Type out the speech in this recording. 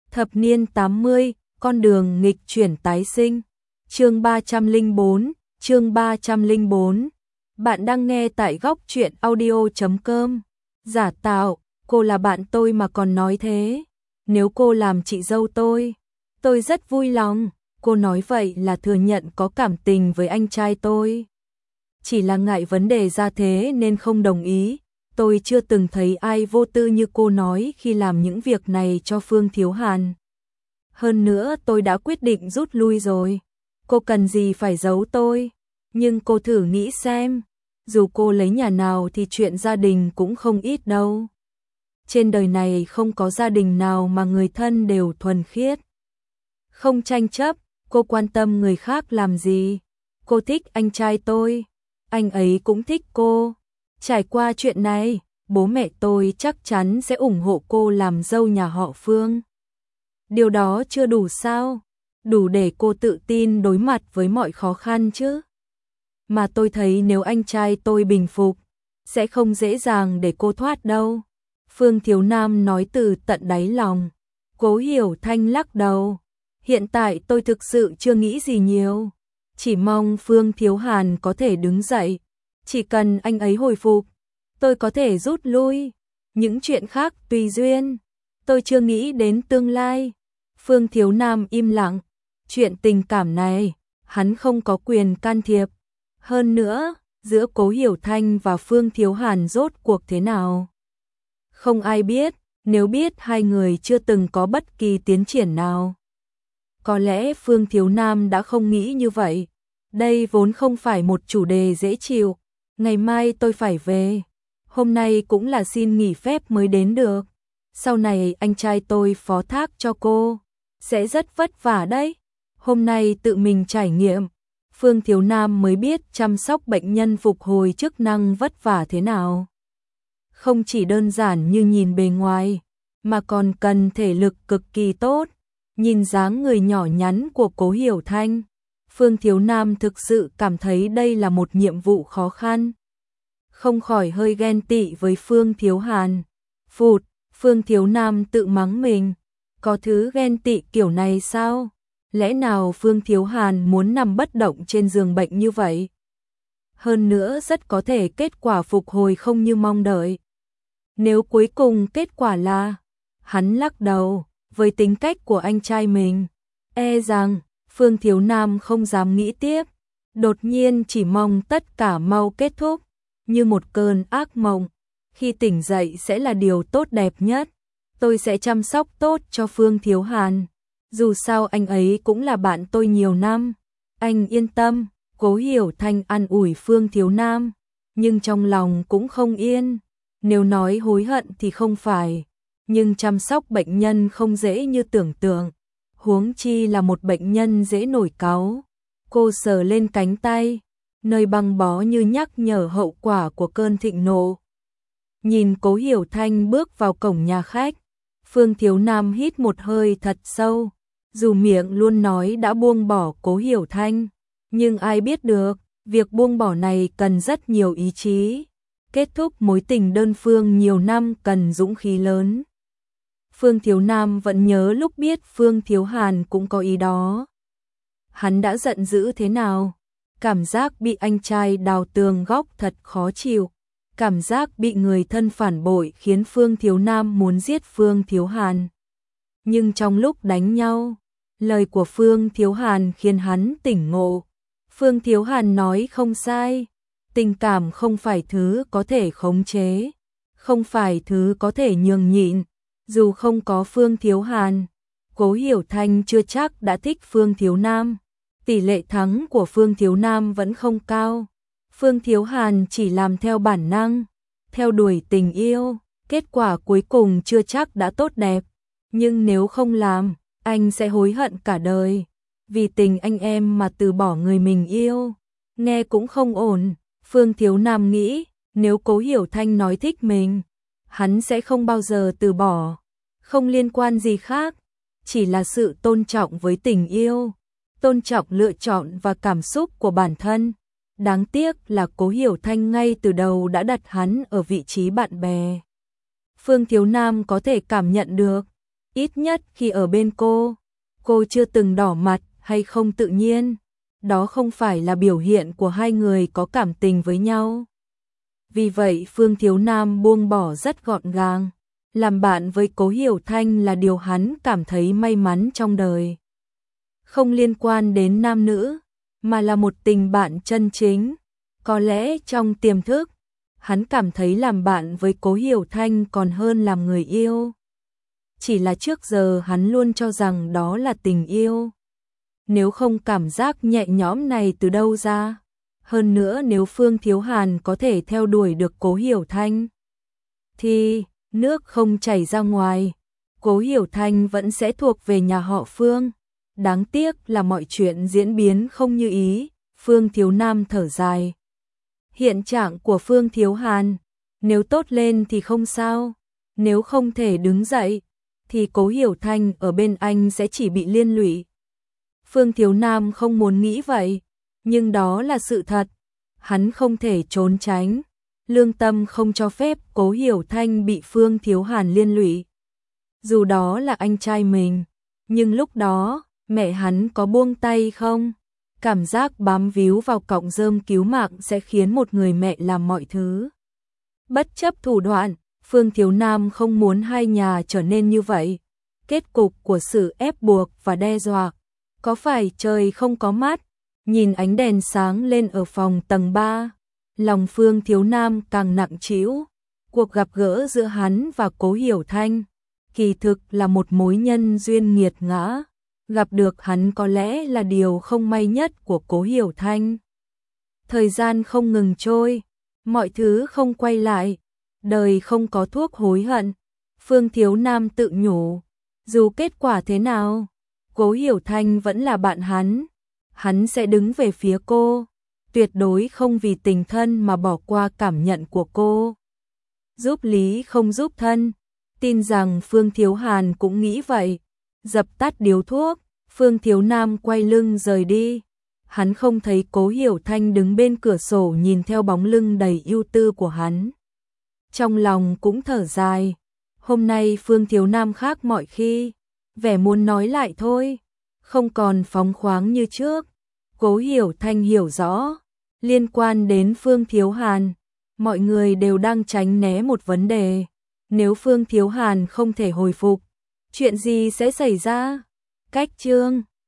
Thập niên 80, con đường nghịch chuyển tái sinh. Chương 304, chương 304. Bạn đang nghe tại góc truyện audio.com. Giả tạo, cô là bạn tôi mà còn nói thế. Nếu cô làm chị dâu tôi rất vui lòng. Cô nói vậy là thừa nhận có cảm tình với anh trai tôi. Chỉ là ngại vấn đề ra thế nên không đồng ý. Tôi chưa từng thấy ai vô tư như cô nói khi làm những việc này cho Phương Thiếu Hàn. Hơn nữa tôi đã quyết định rút lui rồi. Cô cần gì phải giấu tôi? Nhưng cô thử nghĩ xem, dù cô lấy nhà nào thì chuyện gia đình cũng không ít đâu. Trên đời này không có gia đình nào mà người thân đều thuần khiết. Không tranh chấp, cô quan tâm người khác làm gì? Cô thích anh trai tôi, anh ấy cũng thích cô. Trải qua chuyện này, bố mẹ tôi chắc chắn sẽ ủng hộ cô làm dâu nhà họ Phương. Điều đó chưa đủ sao? Đủ để cô tự tin đối mặt với mọi khó khăn chứ? Mà tôi thấy nếu anh trai tôi bình phục, sẽ không dễ dàng để cô thoát đâu. Phương Thiếu Nam nói từ tận đáy lòng. Cố Hiểu Thanh lắc đầu. Hiện tại tôi thực sự chưa nghĩ gì nhiều. Chỉ mong Phương Thiếu Hàn có thể đứng dậy. Chỉ cần anh ấy hồi phục, tôi có thể rút lui. Những chuyện khác tùy duyên. Tôi chưa nghĩ đến tương lai. Phương Thiếu Nam im lặng. Chuyện tình cảm này, hắn không có quyền can thiệp. Hơn nữa, giữa Cố Hiểu Thanh và Phương Thiếu Hàn rốt cuộc thế nào? Không ai biết, nếu biết hai người chưa từng có bất kỳ tiến triển nào. Có lẽ Phương Thiếu Nam đã không nghĩ như vậy. Đây vốn không phải một chủ đề dễ chịu. Ngày mai tôi phải về. Hôm nay cũng là xin nghỉ phép mới đến được. Sau này anh trai tôi phó thác cho cô. Sẽ rất vất vả đấy. Hôm nay tự mình trải nghiệm. Phương Thiếu Nam mới biết chăm sóc bệnh nhân phục hồi chức năng vất vả thế nào. Không chỉ đơn giản như nhìn bề ngoài, mà còn cần thể lực cực kỳ tốt. Nhìn dáng người nhỏ nhắn của Cố Hiểu Thanh, Phương Thiếu Nam thực sự cảm thấy đây là một nhiệm vụ khó khăn. Không khỏi hơi ghen tị với Phương Thiếu Hàn. Phụt, Phương Thiếu Nam tự mắng mình. Có thứ ghen tị kiểu này sao? Lẽ nào Phương Thiếu Hàn muốn nằm bất động trên giường bệnh như vậy? Hơn nữa rất có thể kết quả phục hồi không như mong đợi. Nếu cuối cùng kết quả là hắn lắc đầu, với tính cách của anh trai mình, e rằng Phương Thiếu Nam không dám nghĩ tiếp. Đột nhiên chỉ mong tất cả mau kết thúc, như một cơn ác mộng. Khi tỉnh dậy sẽ là điều tốt đẹp nhất. Tôi sẽ chăm sóc tốt cho Phương Thiếu Hàn. Dù sao anh ấy cũng là bạn tôi nhiều năm. Anh yên tâm. Cố Hiểu Thanh an ủi Phương Thiếu Nam, nhưng trong lòng cũng không yên. Nếu nói hối hận thì không phải, nhưng chăm sóc bệnh nhân không dễ như tưởng tượng. Huống chi là một bệnh nhân dễ nổi cáu. Cô sờ lên cánh tay, nơi băng bó như nhắc nhở hậu quả của cơn thịnh nộ. Nhìn Cố Hiểu Thanh bước vào cổng nhà khách, Phương Thiếu Nam hít một hơi thật sâu. Dù miệng luôn nói đã buông bỏ Cố Hiểu Thanh, nhưng ai biết được, việc buông bỏ này cần rất nhiều ý chí. Kết thúc mối tình đơn phương nhiều năm cần dũng khí lớn. Phương Thiếu Nam vẫn nhớ lúc biết Phương Thiếu Hàn cũng có ý đó. Hắn đã giận dữ thế nào? Cảm giác bị anh trai đào tường góc thật khó chịu. Cảm giác bị người thân phản bội khiến Phương Thiếu Nam muốn giết Phương Thiếu Hàn. Nhưng trong lúc đánh nhau, lời của Phương Thiếu Hàn khiến hắn tỉnh ngộ. Phương Thiếu Hàn nói không sai. Tình cảm không phải thứ có thể khống chế, không phải thứ có thể nhường nhịn. Dù không có Phương Thiếu Hàn, Cố Hiểu Thanh chưa chắc đã thích Phương Thiếu Nam. Tỷ lệ thắng của Phương Thiếu Nam vẫn không cao. Phương Thiếu Hàn chỉ làm theo bản năng, theo đuổi tình yêu. Kết quả cuối cùng chưa chắc đã tốt đẹp. Nhưng nếu không làm, anh sẽ hối hận cả đời. Vì tình anh em mà từ bỏ người mình yêu, nghe cũng không ổn. Phương Thiếu Nam nghĩ, nếu Cố Hiểu Thanh nói thích mình, hắn sẽ không bao giờ từ bỏ. Không liên quan gì khác, chỉ là sự tôn trọng với tình yêu, tôn trọng lựa chọn và cảm xúc của bản thân. Đáng tiếc là Cố Hiểu Thanh ngay từ đầu đã đặt hắn ở vị trí bạn bè. Phương Thiếu Nam có thể cảm nhận được, ít nhất khi ở bên cô chưa từng đỏ mặt hay không tự nhiên. Đó không phải là biểu hiện của hai người có cảm tình với nhau. Vì vậy Phương Thiếu Nam buông bỏ rất gọn gàng. Làm bạn với Cố Hiểu Thanh là điều hắn cảm thấy may mắn trong đời. Không liên quan đến nam nữ, mà là một tình bạn chân chính. Có lẽ trong tiềm thức, hắn cảm thấy làm bạn với Cố Hiểu Thanh còn hơn làm người yêu. Chỉ là trước giờ hắn luôn cho rằng đó là tình yêu. Nếu không cảm giác nhẹ nhõm này từ đâu ra? Hơn nữa nếu Phương Thiếu Hàn có thể theo đuổi được Cố Hiểu Thanh, thì nước không chảy ra ngoài, Cố Hiểu Thanh vẫn sẽ thuộc về nhà họ Phương. Đáng tiếc là mọi chuyện diễn biến không như ý. Phương Thiếu Nam thở dài. Hiện trạng của Phương Thiếu Hàn, nếu tốt lên thì không sao, nếu không thể đứng dậy, thì Cố Hiểu Thanh ở bên anh sẽ chỉ bị liên lụy. Phương Thiếu Nam không muốn nghĩ vậy, nhưng đó là sự thật. Hắn không thể trốn tránh. Lương tâm không cho phép Cố Hiểu Thanh bị Phương Thiếu Hàn liên lụy. Dù đó là anh trai mình, nhưng lúc đó, mẹ hắn có buông tay không? Cảm giác bám víu vào cọng rơm cứu mạng sẽ khiến một người mẹ làm mọi thứ. Bất chấp thủ đoạn, Phương Thiếu Nam không muốn hai nhà trở nên như vậy. Kết cục của sự ép buộc và đe dọa. Có phải trời không có mắt? Nhìn ánh đèn sáng lên ở phòng tầng 3, lòng Phương Thiếu Nam càng nặng trĩu. Cuộc gặp gỡ giữa hắn và Cố Hiểu Thanh, kỳ thực là một mối nhân duyên nghiệt ngã. Gặp được hắn có lẽ là điều không may nhất của Cố Hiểu Thanh. Thời gian không ngừng trôi, mọi thứ không quay lại, đời không có thuốc hối hận. Phương Thiếu Nam tự nhủ, dù kết quả thế nào, Cố Hiểu Thanh vẫn là bạn hắn sẽ đứng về phía cô, tuyệt đối không vì tình thân mà bỏ qua cảm nhận của cô. Giúp lý không giúp thân, tin rằng Phương Thiếu Hàn cũng nghĩ vậy. Dập tắt điếu thuốc, Phương Thiếu Nam quay lưng rời đi. Hắn không thấy Cố Hiểu Thanh đứng bên cửa sổ nhìn theo bóng lưng đầy ưu tư của hắn. Trong lòng cũng thở dài. Hôm nay Phương Thiếu Nam khác mọi khi, vẻ muốn nói lại thôi, không còn phóng khoáng như trước. Cố Hiểu Thanh hiểu rõ, liên quan đến Phương Thiếu Hàn, mọi người đều đang tránh né một vấn đề. Nếu Phương Thiếu Hàn không thể hồi phục, chuyện gì sẽ xảy ra? Cách chương